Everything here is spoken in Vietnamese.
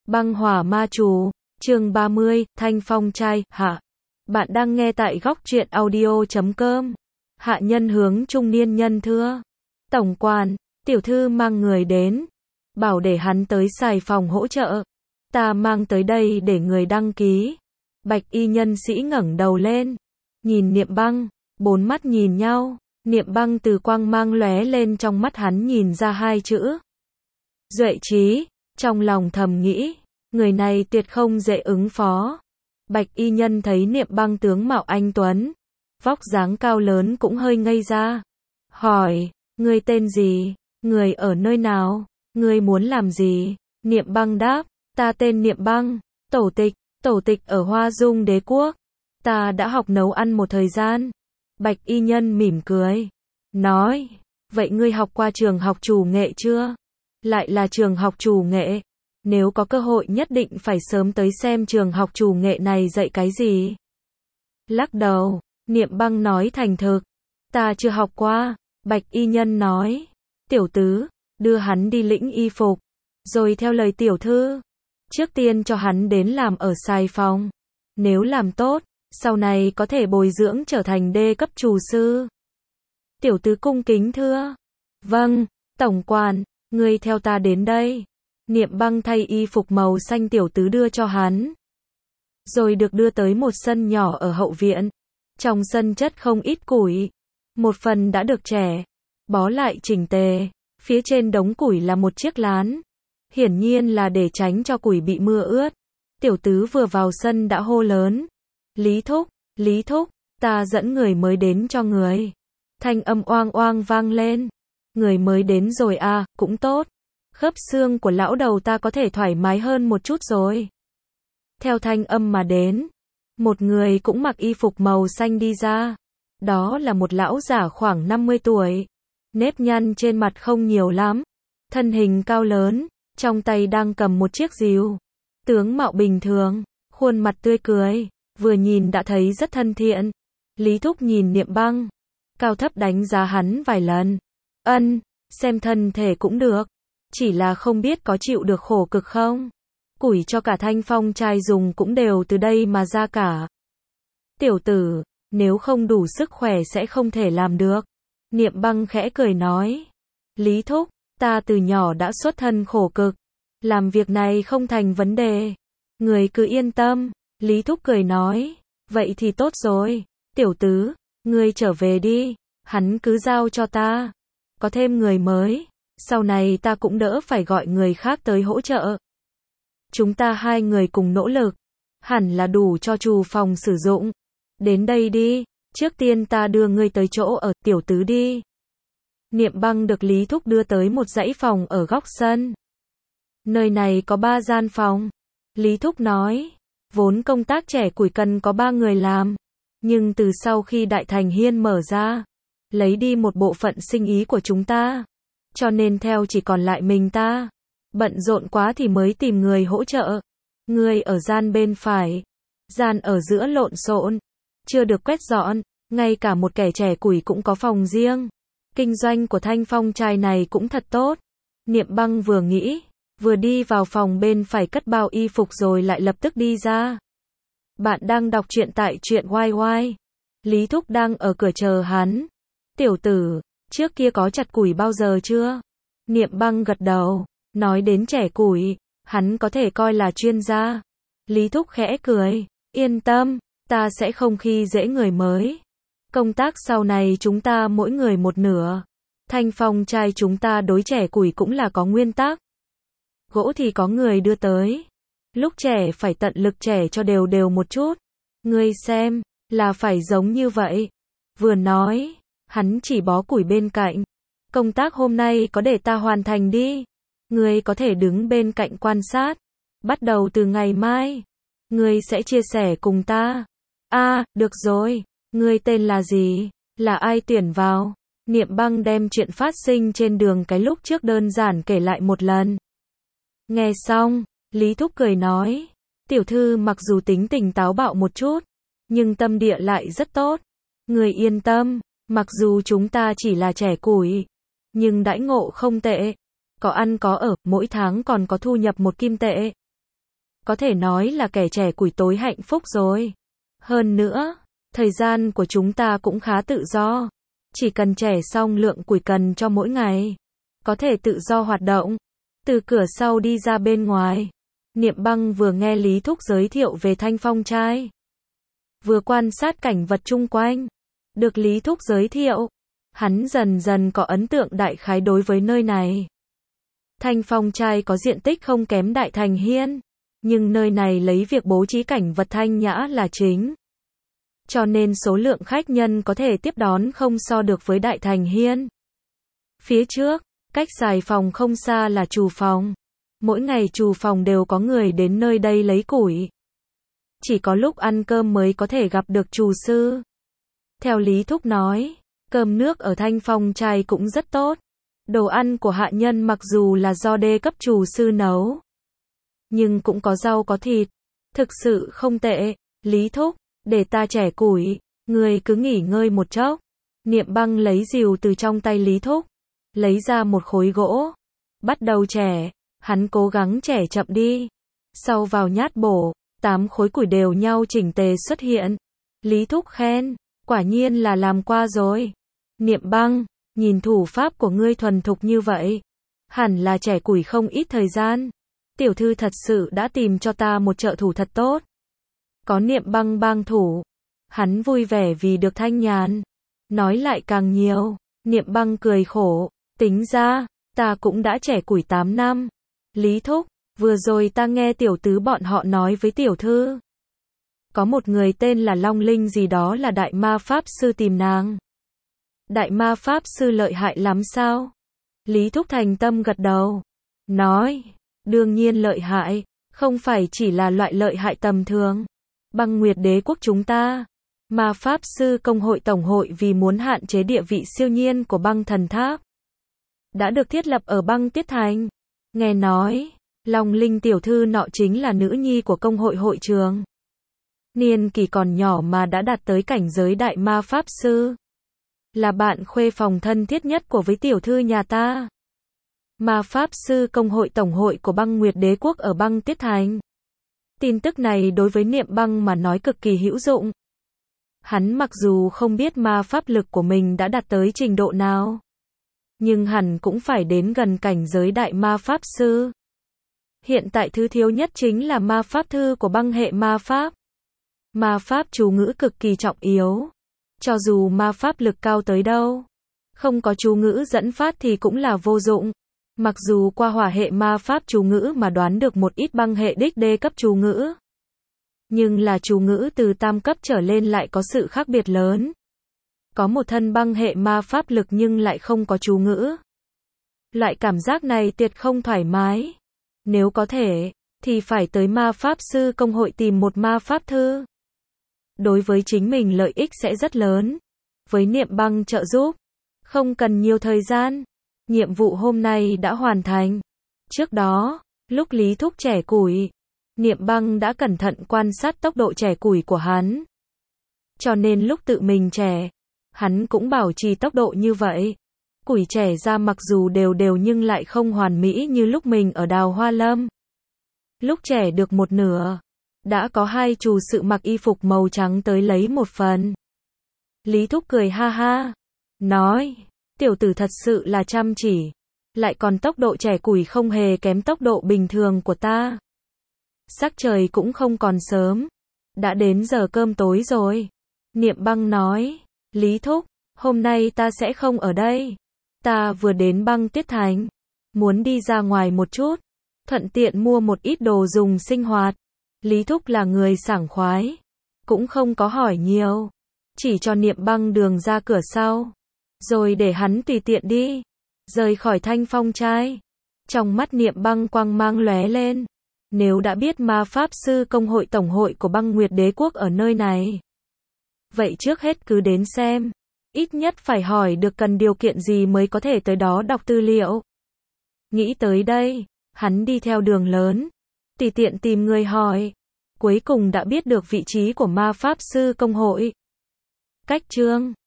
Băng hỏa ma chú, chương 30, Thanh Phong trai, hạ. Bạn đang nghe tại góc truyện audio.com. Hạ nhân hướng trung niên nhân thưa. Tổng quản, tiểu thư mang người đến. Bảo để hắn tới xài phòng hỗ trợ. Ta mang tới đây để người đăng ký. Bạch y nhân sĩ ngẩng đầu lên. Nhìn Niệm Băng, bốn mắt nhìn nhau. Niệm Băng từ quang mang lóe lên trong mắt hắn nhìn ra hai chữ. Duệ trí, trong lòng thầm nghĩ. Người này tuyệt không dễ ứng phó. Bạch y nhân thấy Niệm Băng tướng mạo anh tuấn, vóc dáng cao lớn cũng hơi ngây ra. Hỏi, ngươi tên gì? Người ở nơi nào? Ngươi muốn làm gì? Niệm Băng đáp, ta tên Niệm Băng, tổ tịch ở Hoa Dung Đế quốc. Ta đã học nấu ăn một thời gian. Bạch y nhân mỉm cười, nói, vậy ngươi học qua trường học chủ nghệ chưa? Lại là trường học chủ nghệ. Nếu có cơ hội nhất định phải sớm tới xem trường học chủ nghệ này dạy cái gì. Lắc đầu, Niệm Băng nói thành thực, ta chưa học qua. Bạch y nhân nói, tiểu tứ, đưa hắn đi lĩnh y phục, rồi theo lời tiểu thư, trước tiên cho hắn đến làm ở xài phòng. Nếu làm tốt, sau này có thể bồi dưỡng trở thành đê cấp chủ sư. Tiểu tứ cung kính thưa, vâng, tổng quản, ngươi theo ta đến đây. Niệm Băng thay y phục màu xanh tiểu tứ đưa cho hắn. Rồi được đưa tới một sân nhỏ ở hậu viện. Trong sân chất không ít củi. Một phần đã được chẻ, bó lại chỉnh tề. Phía trên đống củi là một chiếc lán. Hiển nhiên là để tránh cho củi bị mưa ướt. Tiểu tứ vừa vào sân đã hô lớn. Lý thúc, ta dẫn người mới đến cho người. Thanh âm oang oang vang lên. Người mới đến rồi à, cũng tốt. Khớp xương của lão đầu ta có thể thoải mái hơn một chút rồi. Theo thanh âm mà đến, một người cũng mặc y phục màu xanh đi ra. Đó là một lão giả khoảng 50 tuổi. Nếp nhăn trên mặt không nhiều lắm. Thân hình cao lớn, trong tay đang cầm một chiếc rìu. Tướng mạo bình thường, khuôn mặt tươi cười, vừa nhìn đã thấy rất thân thiện. Lý thúc nhìn Niệm Băng, cao thấp đánh giá hắn vài lần. Xem thân thể cũng được. Chỉ là không biết có chịu được khổ cực không? Củi cho cả Thanh Phong trai dùng cũng đều từ đây mà ra cả. Tiểu tử, nếu không đủ sức khỏe sẽ không thể làm được. Niệm Băng khẽ cười nói. Lý thúc, ta từ nhỏ đã xuất thân khổ cực. Làm việc này không thành vấn đề. Người cứ yên tâm. Lý thúc cười nói. Vậy thì tốt rồi. Tiểu tứ, ngươi trở về đi. Hắn cứ giao cho ta. Có thêm người mới. Sau này ta cũng đỡ phải gọi người khác tới hỗ trợ. Chúng ta hai người cùng nỗ lực. Hẳn là đủ cho chủ phòng sử dụng. Đến đây đi. Trước tiên ta đưa ngươi tới chỗ ở tiểu tứ đi. Niệm Băng được Lý thúc đưa tới một dãy phòng ở góc sân. Nơi này có 3 gian phòng. Lý thúc nói. Vốn công tác trẻ củi cần có 3 người làm. Nhưng từ sau khi Đại Thành Hiên mở ra, lấy đi một bộ phận sinh ý của chúng ta. Cho nên theo chỉ còn lại mình ta. Bận rộn quá thì mới tìm người hỗ trợ. Người ở gian bên phải. Gian ở giữa lộn xộn. Chưa được quét dọn. Ngay cả một kẻ trẻ củi cũng có phòng riêng. Kinh doanh của Thanh Phong trai này cũng thật tốt. Niệm Băng vừa nghĩ. Vừa đi vào phòng bên phải cất bao y phục rồi lại lập tức đi ra. Bạn đang đọc truyện tại truyện YY. Lý thúc đang ở cửa chờ hắn. Tiểu tử, trước kia có chặt củi bao giờ chưa? Niệm Băng gật đầu, nói đến trẻ củi, hắn có thể coi là chuyên gia. Lý thúc khẽ cười, yên tâm, ta sẽ không khi dễ người mới. Công tác sau này chúng ta mỗi người một nửa. Thanh Phong trai chúng ta đối trẻ củi cũng là có nguyên tắc. Gỗ thì có người đưa tới. Lúc trẻ phải tận lực trẻ cho đều đều một chút. Ngươi xem, là phải giống như vậy. Vừa nói, hắn chỉ bó củi bên cạnh. Công tác hôm nay có để ta hoàn thành đi. Ngươi có thể đứng bên cạnh quan sát. Bắt đầu từ ngày mai, ngươi sẽ chia sẻ cùng ta. Được rồi. Ngươi tên là gì? Là ai tuyển vào? Niệm Băng đem chuyện phát sinh trên đường cái lúc trước đơn giản kể lại một lần. Nghe xong, Lý thúc cười nói. Tiểu thư mặc dù tính tình táo bạo một chút, nhưng tâm địa lại rất tốt. Ngươi yên tâm. Mặc dù chúng ta chỉ là trẻ củi, nhưng đãi ngộ không tệ. Có ăn có ở, mỗi tháng còn có thu nhập 1 kim tệ. có thể nói là kẻ trẻ củi tối hạnh phúc rồi. Hơn nữa, thời gian của chúng ta cũng khá tự do. Chỉ cần trẻ xong lượng củi cần cho mỗi ngày. Có thể tự do hoạt động. Từ cửa sau đi ra bên ngoài. Niệm Băng vừa nghe Lý Thúc giới thiệu về Thanh Phong trai. Vừa quan sát cảnh vật chung quanh. Được Lý Thúc giới thiệu. Hắn dần dần có ấn tượng đại khái đối với nơi này. Thanh Phong trai có diện tích không kém Đại Thành Hiên. Nhưng nơi này lấy việc bố trí cảnh vật thanh nhã là chính. Cho nên số lượng khách nhân có thể tiếp đón không so được với Đại Thành Hiên. Phía trước, cách xài phòng không xa là trù phòng. Mỗi ngày trù phòng đều có người đến nơi đây lấy củi. Chỉ có lúc ăn cơm mới có thể gặp được trù sư. Theo Lý Thúc nói, cơm nước ở Thanh Phong trai cũng rất tốt. Đồ ăn của hạ nhân mặc dù là do đê cấp trù sư nấu, nhưng cũng có rau có thịt. Thực sự không tệ. Lý Thúc, để ta chẻ củi, người cứ nghỉ ngơi một chốc. Niệm Băng lấy rìu từ trong tay Lý Thúc, lấy ra một khối gỗ, bắt đầu chẻ. Hắn cố gắng chẻ chậm đi. Sau vào nhát bổ, 8 khối củi đều nhau chỉnh tề xuất hiện. Lý Thúc khen, quả nhiên là làm qua rồi. Niệm Băng, nhìn thủ pháp của ngươi thuần thục như vậy, hẳn là chẻ củi không ít thời gian. Tiểu thư thật sự đã tìm cho ta một trợ thủ thật tốt. Có Niệm Băng bang thủ, hắn vui vẻ vì được thanh nhàn. Nói lại càng nhiều. Niệm Băng cười khổ, tính ra, ta cũng đã chẻ củi 8 năm. Lý Thúc, vừa rồi ta nghe tiểu tứ bọn họ nói với tiểu thư. Có một người tên là Long Linh gì đó là đại ma pháp sư tìm nàng. Đại ma pháp sư lợi hại lắm sao? Lý Thúc thành tâm gật đầu. Nói, đương nhiên lợi hại, không phải chỉ là loại lợi hại tầm thường. Băng Nguyệt Đế quốc chúng ta, ma pháp sư công hội tổng hội vì muốn hạn chế địa vị siêu nhiên của băng thần tháp, đã được thiết lập ở băng Tiết Thành. Nghe nói, Long Linh tiểu thư nọ chính là nữ nhi của công hội hội trường. Niên kỷ còn nhỏ mà đã đạt tới cảnh giới đại ma pháp sư. Là bạn khuê phòng thân thiết nhất của với tiểu thư nhà ta. Ma pháp sư công hội tổng hội của băng Nguyệt Đế quốc ở băng Tiết Thành. Tin tức này đối với Niệm Băng mà nói cực kỳ hữu dụng. Hắn mặc dù không biết ma pháp lực của mình đã đạt tới trình độ nào, nhưng hẳn cũng phải đến gần cảnh giới đại ma pháp sư. Hiện tại thứ thiếu nhất chính là ma pháp thư của băng hệ ma pháp. Ma pháp chú ngữ cực kỳ trọng yếu. Cho dù ma pháp lực cao tới đâu, không có chú ngữ dẫn phát thì cũng là vô dụng. Mặc dù qua hỏa hệ ma pháp chú ngữ mà đoán được một ít băng hệ đích đê cấp chú ngữ, nhưng là chú ngữ từ tam cấp trở lên lại có sự khác biệt lớn. Có một thân băng hệ ma pháp lực nhưng lại không có chú ngữ. Loại cảm giác này tuyệt không thoải mái. Nếu có thể, thì phải tới ma pháp sư công hội tìm một ma pháp thư. Đối với chính mình lợi ích sẽ rất lớn. Với Niệm Băng trợ giúp, không cần nhiều thời gian. Nhiệm vụ hôm nay đã hoàn thành. Trước đó, lúc Lý Thúc chẻ củi, Niệm Băng đã cẩn thận quan sát tốc độ chẻ củi của hắn. Cho nên lúc tự mình chẻ, hắn cũng bảo trì tốc độ như vậy. Củi chẻ ra mặc dù đều đều nhưng lại không hoàn mỹ như lúc mình ở Đào Hoa Lâm. Lúc chẻ được một nửa, đã có hai trù sự mặc y phục màu trắng tới lấy một phần. Lý Thúc cười ha ha, nói, tiểu tử thật sự là chăm chỉ, lại còn tốc độ chẻ củi không hề kém tốc độ bình thường của ta. Sắc trời cũng không còn sớm, đã đến giờ cơm tối rồi. Niệm Băng nói, Lý Thúc, hôm nay ta sẽ không ở đây. Ta vừa đến băng Tiết Thành, muốn đi ra ngoài một chút, thuận tiện mua một ít đồ dùng sinh hoạt. Lý Thúc là người sảng khoái, cũng không có hỏi nhiều, chỉ cho Niệm Băng đường ra cửa sau, rồi để hắn tùy tiện đi, rời khỏi Thanh Phong trai. Trong mắt Niệm Băng quang mang lóe lên, nếu đã biết ma pháp sư công hội tổng hội của băng Nguyệt Đế quốc ở nơi này, vậy trước hết cứ đến xem, ít nhất phải hỏi được cần điều kiện gì mới có thể tới đó đọc tư liệu. Nghĩ tới đây, hắn đi theo đường lớn, tùy tiện tìm người hỏi, cuối cùng đã biết được vị trí của ma pháp sư công hội. Cách chương